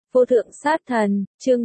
Vô thượng sát thần, chương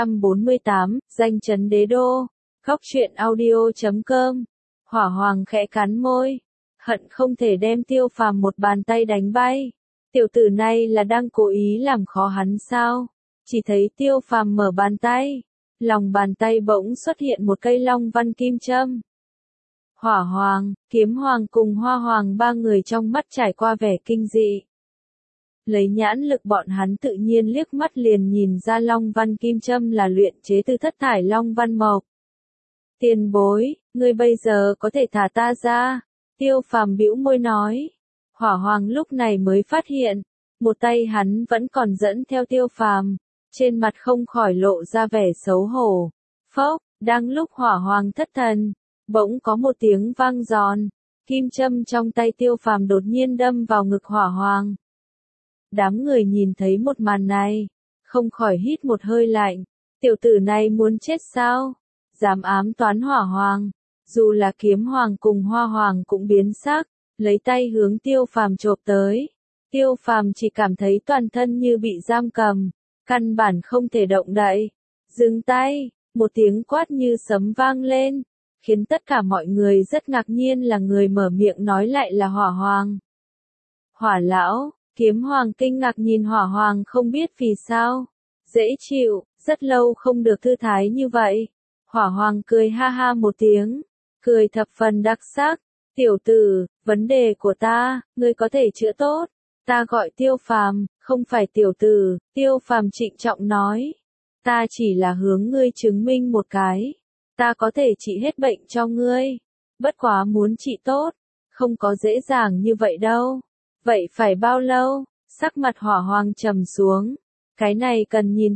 348, danh chấn đế đô. Góc truyện audio.com. Hỏa Hoàng khẽ cắn môi, hận không thể đem Tiêu Phàm một bàn tay đánh bay. Tiểu tử này là đang cố ý làm khó hắn sao? Chỉ thấy Tiêu Phàm mở bàn tay, lòng bàn tay bỗng xuất hiện một cây long văn kim châm. Hỏa Hoàng, Kiếm Hoàng cùng Hoa Hoàng ba người trong mắt trải qua vẻ kinh dị. Lấy nhãn lực bọn hắn tự nhiên liếc mắt liền nhìn ra long văn kim châm là luyện chế từ thất thải long văn mộc. Tiền bối, ngươi bây giờ có thể thả ta ra. Tiêu Phàm bĩu môi nói. Hỏa Hoàng lúc này mới phát hiện, một tay hắn vẫn còn dẫn theo Tiêu Phàm, trên mặt không khỏi lộ ra vẻ xấu hổ. Phốc, đang lúc Hỏa Hoàng thất thần, bỗng có một tiếng vang giòn, kim châm trong tay Tiêu Phàm đột nhiên đâm vào ngực Hỏa Hoàng. Đám người nhìn thấy một màn này, không khỏi hít một hơi lạnh, tiểu tử này muốn chết sao? Dám ám toán Hỏa Hoàng. Dù là Kiếm Hoàng cùng Hoa Hoàng cũng biến sắc, lấy tay hướng Tiêu Phàm chộp tới. Tiêu Phàm chỉ cảm thấy toàn thân như bị giam cầm, căn bản không thể động đậy. Dừng tay, một tiếng quát như sấm vang lên, khiến tất cả mọi người rất ngạc nhiên là người mở miệng nói lại là Hỏa Hoàng. Hỏa lão, Kiếm Hoàng kinh ngạc nhìn Hỏa Hoàng không biết vì sao. Dễ chịu, rất lâu không được thư thái như vậy. Hỏa Hoàng cười ha ha một tiếng, cười thập phần đặc sắc. Tiểu tử, vấn đề của ta, ngươi có thể chữa tốt. Ta gọi Tiêu Phàm, không phải tiểu tử. Tiêu Phàm trịnh trọng nói. Ta chỉ là hướng ngươi chứng minh một cái. Ta có thể trị hết bệnh cho ngươi. Bất quá muốn trị tốt, không có dễ dàng như vậy đâu. Vậy phải bao lâu? Sắc mặt Hỏa Hoàng trầm xuống. Cái này cần nhìn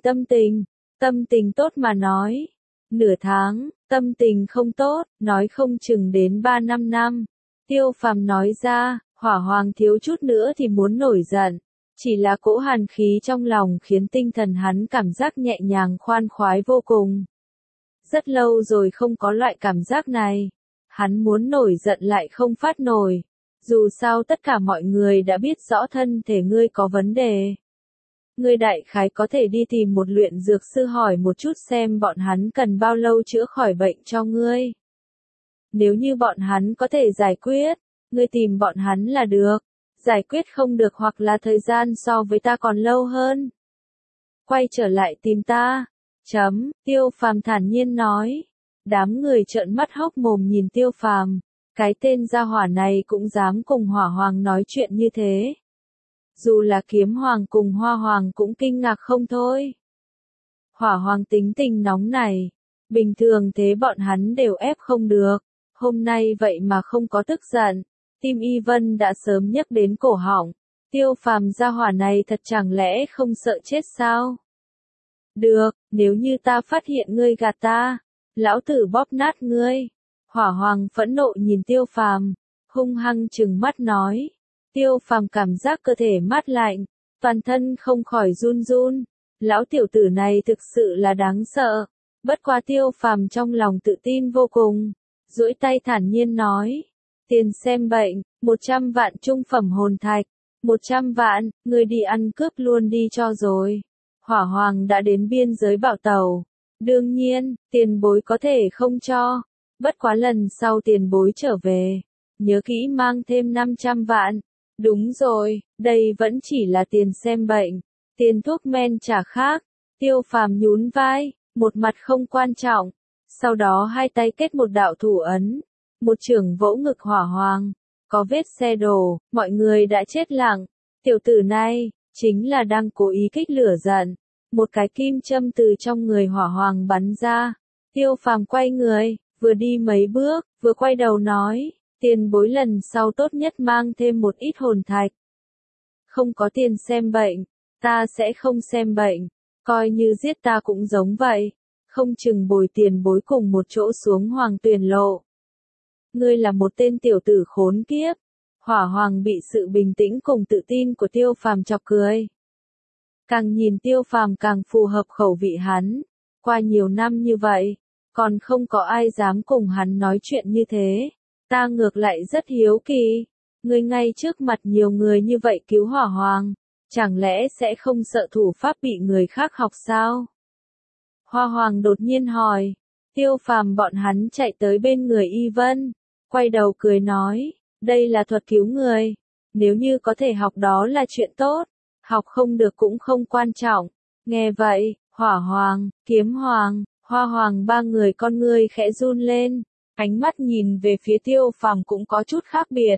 tâm tình tốt mà nói. Nửa tháng, tâm tình không tốt, nói không chừng đến 3-5 năm. Tiêu Phàm nói ra, Hỏa Hoàng thiếu chút nữa thì muốn nổi giận. Chỉ là cỗ hàn khí trong lòng khiến tinh thần hắn cảm giác nhẹ nhàng khoan khoái vô cùng. Rất lâu rồi không có loại cảm giác này. Hắn muốn nổi giận lại không phát nổi. Dù sao tất cả mọi người đã biết rõ thân thể ngươi có vấn đề. Ngươi đại khái có thể đi tìm một luyện dược sư hỏi một chút xem bọn hắn cần bao lâu chữa khỏi bệnh cho ngươi. Nếu như bọn hắn có thể giải quyết, ngươi tìm bọn hắn là được. Giải quyết không được hoặc là thời gian so với ta còn lâu hơn. Quay trở lại tìm ta. Tiêu Phàm thản nhiên nói. Đám người trợn mắt hốc mồm nhìn Tiêu Phàm. Cái tên gia hỏa này cũng dám cùng Hỏa Hoàng nói chuyện như thế. Dù là Kiếm Hoàng cùng Hoa Hoàng cũng kinh ngạc không thôi. Hỏa Hoàng tính tình nóng này, bình thường thế bọn hắn đều ép không được, hôm nay vậy mà không có tức giận, tim Y Vân đã sớm nhấc đến cổ họng. Tiêu Phàm gia hỏa này thật chẳng lẽ không sợ chết sao? Được, nếu như ta phát hiện ngươi gạt ta, lão tử bóp nát ngươi. Hỏa Hoàng phẫn nộ nhìn Tiêu Phàm, hung hăng trừng mắt nói. Tiêu Phàm cảm giác cơ thể mát lạnh, toàn thân không khỏi run run. Lão tiểu tử này thực sự là đáng sợ. Bất quá Tiêu Phàm trong lòng tự tin vô cùng, duỗi tay thản nhiên nói. Tiền xem bệnh, 100 vạn trung phẩm hồn thạch. 100 vạn, người đi ăn cướp luôn đi cho rồi. Hỏa Hoàng đã đến biên giới Bảo Tàu. Đương nhiên, tiền bối có thể không cho. Bất quá lần sau tiền bối trở về, nhớ kỹ mang thêm 500 vạn. Đúng rồi, đây vẫn chỉ là tiền xem bệnh, tiền thuốc men chả khác. Tiêu Phàm nhún vai, một mặt không quan trọng. Sau đó hai tay kết một đạo thủ ấn, một chưởng vỗ ngực Hỏa Hoàng. Có vết xe đổ, mọi người đã chết lặng. Tiểu tử này, chính là đang cố ý kích lửa giận. Một cái kim châm từ trong người Hỏa Hoàng bắn ra. Tiêu Phàm quay người, vừa đi mấy bước, vừa quay đầu nói. Tiền bối lần sau tốt nhất mang thêm một ít hồn thạch. Không có tiền xem bệnh, ta sẽ không xem bệnh. Coi như giết ta cũng giống vậy. Không chừng bồi tiền bối cùng một chỗ xuống Hoàng Tuyền Lộ. Ngươi là một tên tiểu tử khốn kiếp. Hỏa Hoàng bị sự bình tĩnh cùng tự tin của Tiêu Phàm chọc cười. Càng nhìn Tiêu Phàm càng phù hợp khẩu vị hắn. Qua nhiều năm như vậy, còn không có ai dám cùng hắn nói chuyện như thế. Ta ngược lại rất hiếu kỳ, ngươi ngay trước mặt nhiều người như vậy cứu Hỏa Hoàng, Chẳng lẽ sẽ không sợ thủ pháp bị người khác học sao? Hoa Hoàng đột nhiên hỏi. Tiêu Phàm bọn hắn chạy tới bên người Y Vân, quay đầu cười nói, đây là thuật cứu người, nếu như có thể học đó là chuyện tốt, học không được cũng không quan trọng. Nghe vậy, Hỏa Hoàng, Kiếm Hoàng, Hoa Hoàng ba người con ngươi khẽ run lên, ánh mắt nhìn về phía Tiêu Phàm cũng có chút khác biệt.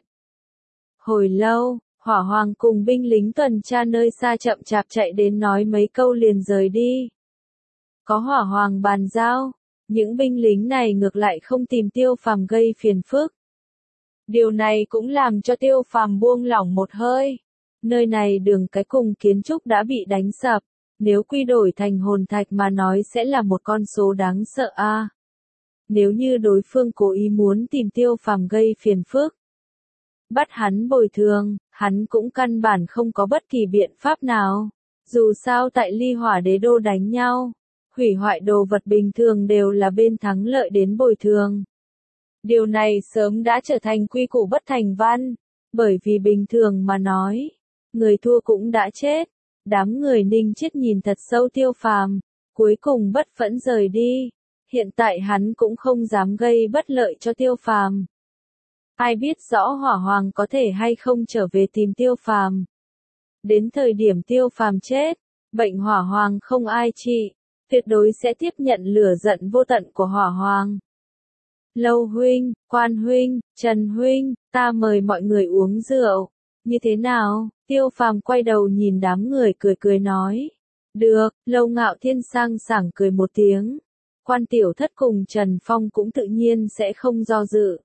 Hồi lâu, Hỏa Hoàng cùng binh lính tuần tra nơi xa chậm chạp chạy đến nói mấy câu liền rời đi. Có Hỏa Hoàng bàn giao, những binh lính này ngược lại không tìm Tiêu Phàm gây phiền phức. Điều này cũng làm cho Tiêu Phàm buông lỏng một hơi. Nơi này đường cái cùng kiến trúc đã bị đánh sập, nếu quy đổi thành hồn thạch mà nói sẽ là một con số đáng sợ a. Nếu như đối phương cố ý muốn tìm Tiêu Phàm gây phiền phức, bắt hắn bồi thường, hắn cũng căn bản không có bất kỳ biện pháp nào. Dù sao tại Ly Hỏa Đế Đô đánh nhau, hủy hoại đồ vật bình thường đều là bên thắng lợi đến bồi thường. Điều này sớm đã trở thành quy củ bất thành văn, bởi vì bình thường mà nói, người thua cũng đã chết. Đám người Ninh Chiết nhìn thật sâu Tiêu Phàm, cuối cùng bất phẫn rời đi. Hiện tại hắn cũng không dám gây bất lợi cho Tiêu Phàm. Ai biết rõ Hỏa Hoàng có thể hay không trở về tìm Tiêu Phàm. Đến thời điểm Tiêu Phàm chết, bệnh Hỏa Hoàng không ai trị, tuyệt đối sẽ tiếp nhận lửa giận vô tận của Hỏa Hoàng. Lâu huynh, Quan huynh, Trần huynh, ta mời mọi người uống rượu. Như thế nào? Tiêu Phàm quay đầu nhìn đám người cười cười nói. Được, Lâu Ngạo Thiên sang sảng cười một tiếng. Quan Tiểu Thất cùng Trần Phong cũng tự nhiên sẽ không do dự.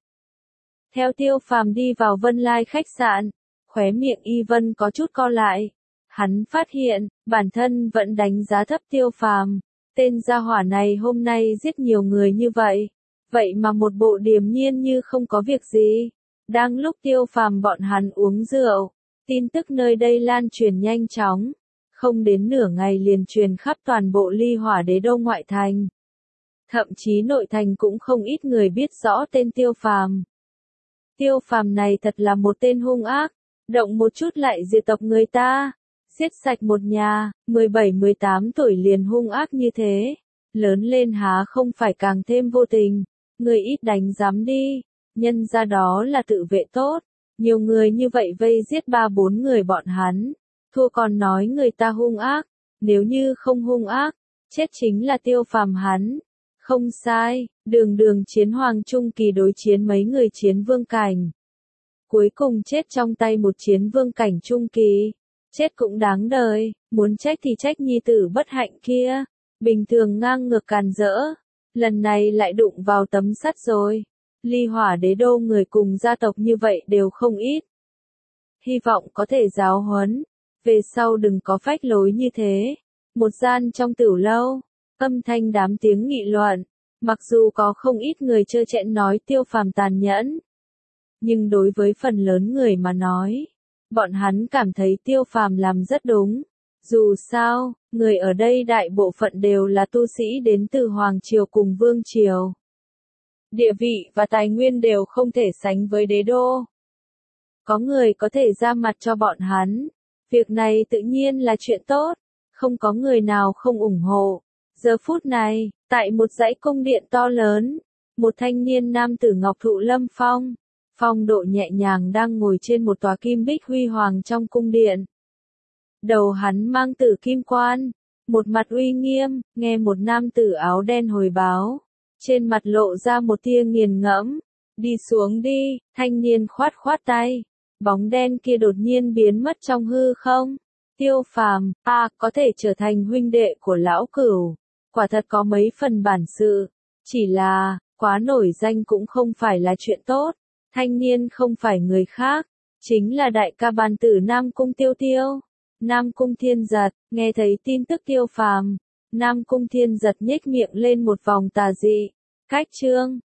Theo Tiêu Phàm đi vào Vân Lai khách sạn, khóe miệng Y Vân có chút co lại. Hắn phát hiện, bản thân vẫn đánh giá thấp Tiêu Phàm. Tên gia hỏa này hôm nay giết nhiều người như vậy. Vậy mà một bộ điềm nhiên như không có việc gì. Đang lúc Tiêu Phàm bọn hắn uống rượu, tin tức nơi đây lan truyền nhanh chóng. Không đến nửa ngày liền truyền khắp toàn bộ Ly Hỏa Đế Đô ngoại thành. Thậm chí nội thành cũng không ít người biết rõ tên Tiêu Phàm. Tiêu Phàm này thật là một tên hung ác, động một chút lại diệt tộc người ta, giết sạch một nhà, 17-18 tuổi liền hung ác như thế, lớn lên há không phải càng thêm vô tình, người ít đánh dám đi, nhân ra đó là tự vệ tốt, nhiều người như vậy vây giết 3-4 người bọn hắn, thua còn nói người ta hung ác, nếu như không hung ác, chết chính là Tiêu Phàm hắn. Không sai, đường chiến hoàng trung kỳ đối chiến mấy người chiến vương cảnh. Cuối cùng chết trong tay một chiến vương cảnh trung kỳ. Chết cũng đáng đời, muốn trách thì trách nhi tử bất hạnh kia. Bình thường ngang ngược càn rỡ. Lần này lại đụng vào tấm sắt rồi. Ly Hỏa Đế Đô người cùng gia tộc như vậy đều không ít. Hy vọng có thể giáo huấn. Về sau đừng có phách lối như thế. Một gian trong tửu lâu. Âm thanh đám tiếng nghị luận, mặc dù có không ít người trơ trẽn nói Tiêu Phàm tàn nhẫn, nhưng đối với phần lớn người mà nói, bọn hắn cảm thấy Tiêu Phàm làm rất đúng. Dù sao, người ở đây đại bộ phận đều là tu sĩ đến từ Hoàng Triều cùng Vương Triều. Địa vị và tài nguyên đều không thể sánh với đế đô. Có người có thể ra mặt cho bọn hắn, việc này tự nhiên là chuyện tốt, không có người nào không ủng hộ. Giờ phút này, tại một dãy cung điện to lớn, một thanh niên nam tử ngọc thụ lâm phong, phong độ nhẹ nhàng đang ngồi trên một tòa kim bích huy hoàng trong cung điện. Đầu hắn mang tử kim quan, một mặt uy nghiêm, nghe một nam tử áo đen hồi báo, trên mặt lộ ra một tia nghiền ngẫm. Đi xuống đi, thanh niên khoát khoát tay, bóng đen kia đột nhiên biến mất trong hư không. Tiêu Phàm, có thể trở thành huynh đệ của lão cửu. Quả thật có mấy phần bản sự, chỉ là, quá nổi danh cũng không phải là chuyện tốt. Thanh niên không phải người khác, chính là đại ca ban tử Nam Cung Tiêu Tiêu. Nam Cung Thiên Giật, nghe thấy tin tức Tiêu Phàm, Nam Cung Thiên Giật nhếch miệng lên một vòng tà dị. Cách chương